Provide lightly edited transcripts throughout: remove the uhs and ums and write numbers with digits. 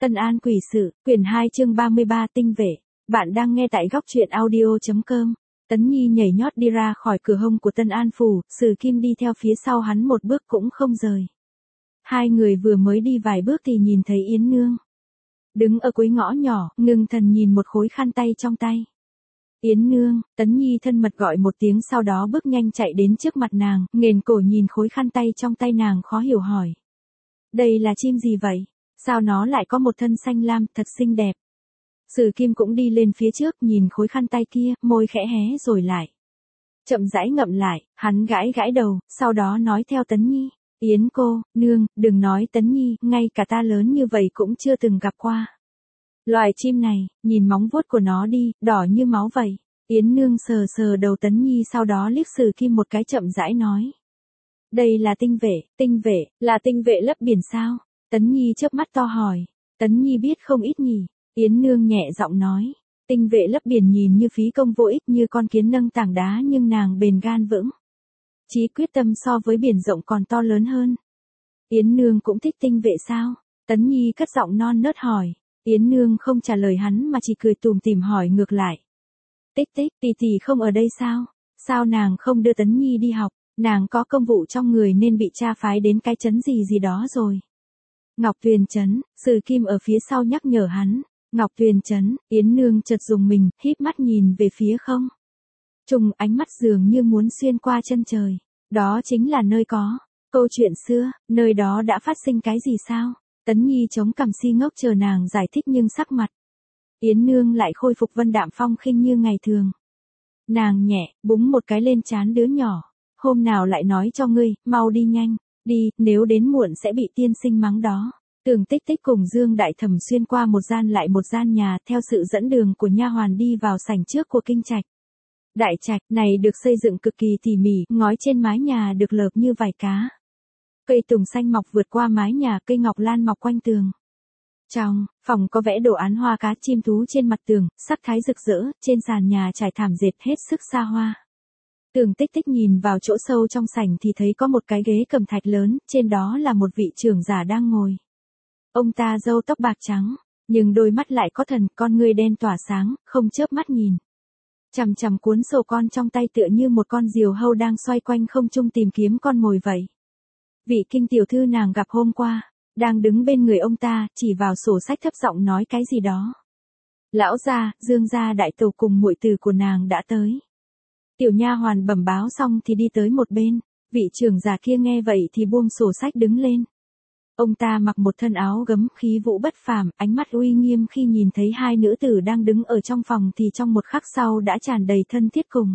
Tân An quỷ sự, quyển 2 chương 33 tinh vệ. Bạn đang nghe tại góc truyện audio.com. Tấn Nhi nhảy nhót đi ra khỏi cửa hông của Tân An phủ, Sử Kim đi theo phía sau hắn một bước cũng không rời. Hai người vừa mới đi vài bước thì nhìn thấy Yến Nương. Đứng ở cuối ngõ nhỏ, ngưng thần nhìn một khối khăn tay trong tay. Yến Nương, Tấn Nhi thân mật gọi một tiếng, sau đó bước nhanh chạy đến trước mặt nàng, nghền cổ nhìn khối khăn tay trong tay nàng, khó hiểu hỏi. Đây là chim gì vậy? Sao nó lại có một thân xanh lam, thật xinh đẹp. Sử Kim cũng đi lên phía trước, nhìn khối khăn tay kia, môi khẽ hé rồi lại. Chậm rãi ngậm lại, hắn gãi gãi đầu, sau đó nói theo Tấn Nhi. Yến cô, nương, đừng nói Tấn Nhi, ngay cả ta lớn như vậy cũng chưa từng gặp qua. Loài chim này, nhìn móng vuốt của nó đi, đỏ như máu vậy. Yến Nương sờ sờ đầu Tấn Nhi, sau đó liếc Sử Kim một cái, chậm rãi nói. Đây là tinh vệ, là tinh vệ lấp biển sao? Tấn Nhi chớp mắt to hỏi. Tấn Nhi biết không ít nhỉ? Yến Nương nhẹ giọng nói. Tinh vệ lấp biển nhìn như phí công vô ích, như con kiến nâng tảng đá, nhưng nàng bền gan vững. Chí quyết tâm so với biển rộng còn to lớn hơn. Yến Nương cũng thích tinh vệ sao? Tấn Nhi cất giọng non nớt hỏi. Yến Nương không trả lời hắn mà chỉ cười tủm tỉm hỏi ngược lại. Tích tích, tỷ không ở đây sao? Sao nàng không đưa Tấn Nhi đi học? Nàng có công vụ trong người nên bị cha phái đến cái trấn gì đó rồi. Ngọc Tuyền trấn, Sử Kim ở phía sau nhắc nhở hắn. Ngọc Tuyền trấn, Yến Nương chợt dùng mình, híp mắt nhìn về phía không trung, ánh mắt dường như muốn xuyên qua chân trời. Đó chính là nơi có câu chuyện xưa, nơi đó đã phát sinh cái gì sao? Tấn Nhi chống cằm si ngốc chờ nàng giải thích, nhưng sắc mặt Yến Nương lại khôi phục vân đạm phong khinh như ngày thường. Nàng nhẹ búng một cái lên trán đứa nhỏ. Hôm nào lại nói cho ngươi, mau đi nhanh, đi, nếu đến muộn sẽ bị tiên sinh mắng đó. Tưởng Tích Tích cùng Dương Đại Thẩm xuyên qua một gian lại một gian nhà, theo sự dẫn đường của nha hoàn đi vào sảnh trước của kinh trạch. Đại trạch này được xây dựng cực kỳ tỉ mỉ, ngói trên mái nhà được lợp như vảy cá. Cây tùng xanh mọc vượt qua mái nhà, cây ngọc lan mọc quanh tường. Trong phòng có vẽ đồ án hoa cá chim thú trên mặt tường, sắc thái rực rỡ, trên sàn nhà trải thảm dệt hết sức xa hoa. Tưởng Tích Tích nhìn vào chỗ sâu trong sảnh thì thấy có một cái ghế cẩm thạch lớn, trên đó là một vị trưởng giả đang ngồi. Ông ta râu tóc bạc trắng, nhưng đôi mắt lại có thần, con ngươi đen tỏa sáng, không chớp mắt nhìn. Chằm chằm cuốn sổ con trong tay, tựa như một con diều hâu đang xoay quanh không trung tìm kiếm con mồi vậy. Vị kinh tiểu thư nàng gặp hôm qua, đang đứng bên người ông ta, chỉ vào sổ sách thấp giọng nói cái gì đó. Lão gia, Dương gia đại tẩu cùng muội tử của nàng đã tới. Tiểu nha hoàn bẩm báo xong thì đi tới một bên, vị trưởng giả kia nghe vậy thì buông sổ sách đứng lên. Ông ta mặc một thân áo gấm, khí vũ bất phàm, ánh mắt uy nghiêm, khi nhìn thấy hai nữ tử đang đứng ở trong phòng thì trong một khắc sau đã tràn đầy thân thiết cùng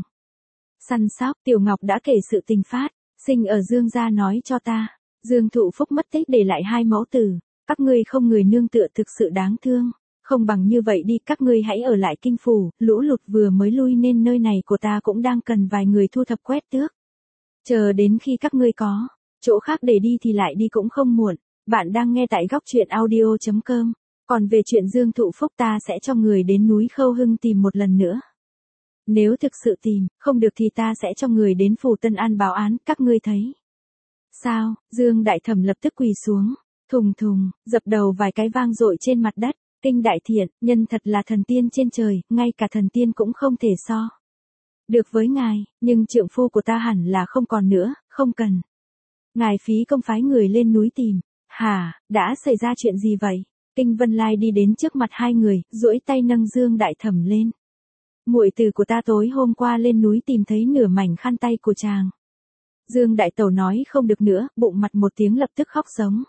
săn sóc. Tiểu Ngọc đã kể sự tình phát sinh ở Dương gia nói cho ta. Dương Thụ Phúc mất tích để lại hai mẫu tử, các ngươi không người nương tựa thực sự đáng thương. Không bằng như vậy đi, các ngươi hãy ở lại kinh phủ, lũ lụt vừa mới lui nên nơi này của ta cũng đang cần vài người thu thập quét tước. Chờ đến khi các ngươi có chỗ khác để đi thì lại đi cũng không muộn. Bạn đang nghe tại góc truyện audio.com. Còn về chuyện Dương Thụ Phúc, ta sẽ cho người đến núi Khâu Hưng tìm một lần nữa. Nếu thực sự tìm không được thì ta sẽ cho người đến phủ Tân An báo án, các ngươi thấy sao? Dương Đại Thẩm lập tức quỳ xuống, thùng thùng, dập đầu vài cái vang dội trên mặt đất. Kinh đại thiện, nhân thật là thần tiên trên trời, ngay cả thần tiên cũng không thể so được với ngài, nhưng trượng phu của ta hẳn là không còn nữa, không cần ngài phí công phái người lên núi tìm. Hả, đã xảy ra chuyện gì vậy? Kinh Vân Lai đi đến trước mặt hai người, duỗi tay nâng Dương Đại Thẩm lên. Muội tử của ta tối hôm qua lên núi tìm thấy nửa mảnh khăn tay của chàng. Dương Đại Tẩu nói không được nữa, bụng mặt một tiếng lập tức khóc giống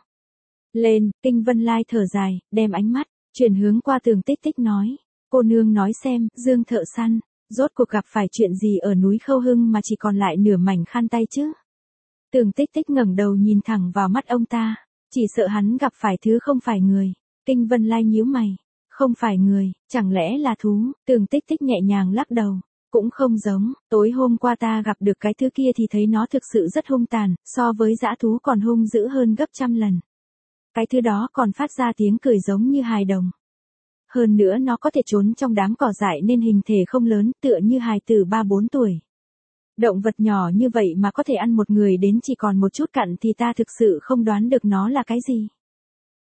lên. Kinh Vân Lai thở dài, đem ánh mắt chuyển hướng qua Tưởng Tích Tích nói. Cô nương nói xem, Dương thợ săn, rốt cuộc gặp phải chuyện gì ở núi Khâu Hưng mà chỉ còn lại nửa mảnh khăn tay chứ? Tưởng Tích Tích ngẩng đầu nhìn thẳng vào mắt ông ta. Chỉ sợ hắn gặp phải thứ không phải người. Kinh Vân Lai nhíu mày. Không phải người, chẳng lẽ là thú? Tưởng Tích Tích nhẹ nhàng lắc đầu. Cũng không giống, tối hôm qua ta gặp được cái thứ kia thì thấy nó thực sự rất hung tàn, so với dã thú còn hung dữ hơn gấp trăm lần. Cái thứ đó còn phát ra tiếng cười giống như hài đồng. Hơn nữa nó có thể trốn trong đám cỏ dại nên hình thể không lớn, tựa như hài tử 3-4 tuổi. Động vật nhỏ như vậy mà có thể ăn một người đến chỉ còn một chút cặn thì ta thực sự không đoán được nó là cái gì.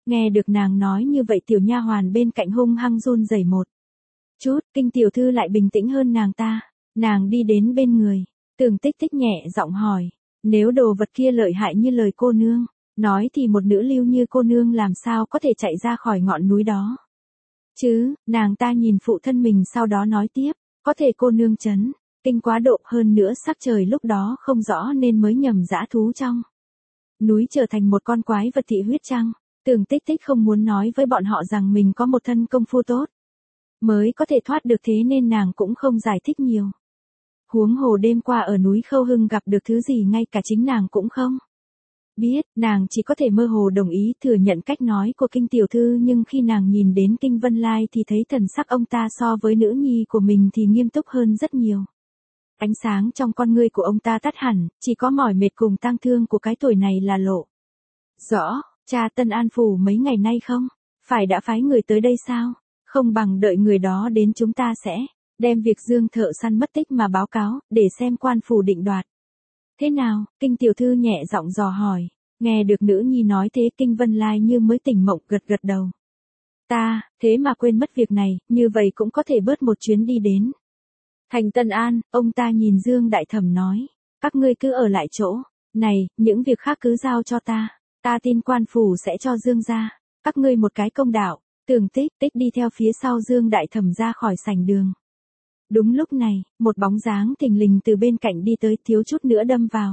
Nghe được nàng nói như vậy tiểu nha hoàn bên cạnh hung hăng run rẩy một chút, Kinh tiểu thư lại bình tĩnh hơn nàng ta. Nàng đi đến bên người, Tưởng Tích Tích nhẹ giọng hỏi, nếu đồ vật kia lợi hại như lời cô nương, nói thì một nữ lưu như cô nương làm sao có thể chạy ra khỏi ngọn núi đó. Chứ, nàng ta nhìn phụ thân mình sau đó nói tiếp, có thể cô nương chấn, kinh quá độ hơn nữa sắc trời lúc đó không rõ nên mới nhầm dã thú trong núi trở thành một con quái vật thị huyết chăng. Tưởng Tích Tích không muốn nói với bọn họ rằng mình có một thân công phu tốt, mới có thể thoát được thế nên nàng cũng không giải thích nhiều. Huống hồ đêm qua ở núi Khâu Hưng gặp được thứ gì ngay cả chính nàng cũng không biết, nàng chỉ có thể mơ hồ đồng ý thừa nhận cách nói của Kinh tiểu thư, nhưng khi nàng nhìn đến Kinh Vân Lai thì thấy thần sắc ông ta so với nữ nhi của mình thì nghiêm túc hơn rất nhiều. Ánh sáng trong con ngươi của ông ta tắt hẳn, chỉ có mỏi mệt cùng tang thương của cái tuổi này là lộ rõ. Cha Tân An Phủ mấy ngày nay không phải đã phái người tới đây sao? Không bằng đợi người đó đến chúng ta sẽ đem việc Dương thợ săn mất tích mà báo cáo, để xem quan phủ định đoạt. Thế nào? Kinh tiểu thư nhẹ giọng dò hỏi. Nghe được nữ nhi nói thế Kinh Vân Lai như mới tỉnh mộng gật gật đầu. Ta, thế mà quên mất việc này, như vậy cũng có thể bớt một chuyến đi đến thành Tân An. Ông ta nhìn Dương Đại Thẩm nói, các ngươi cứ ở lại chỗ này, những việc khác cứ giao cho ta. Ta tin quan phủ sẽ cho Dương ra các ngươi một cái công đạo. Tưởng Tích Tích đi theo phía sau Dương Đại Thẩm ra khỏi sảnh đường. Đúng lúc này, một bóng dáng thình lình từ bên cạnh đi tới, thiếu chút nữa đâm vào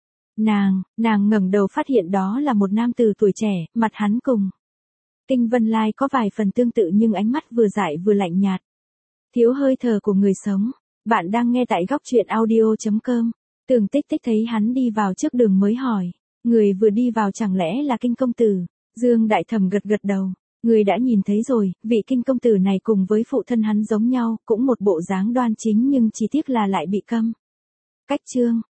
nàng ngẩng đầu phát hiện đó là một nam tử tuổi trẻ, mặt hắn cùng Kinh Vân Lai có vài phần tương tự nhưng ánh mắt vừa dại vừa lạnh nhạt, thiếu hơi thở của người sống. Bạn đang nghe tại góc truyện audio.com. Tưởng Tích Tích thấy hắn đi vào trước đường mới hỏi, người vừa đi vào chẳng lẽ là Kinh công tử? Dương Đại Thẩm gật gật đầu, người đã nhìn thấy rồi, vị Kinh công tử này cùng với phụ thân hắn giống nhau, cũng một bộ dáng đoan chính nhưng chỉ tiếc là lại bị câm cách trương.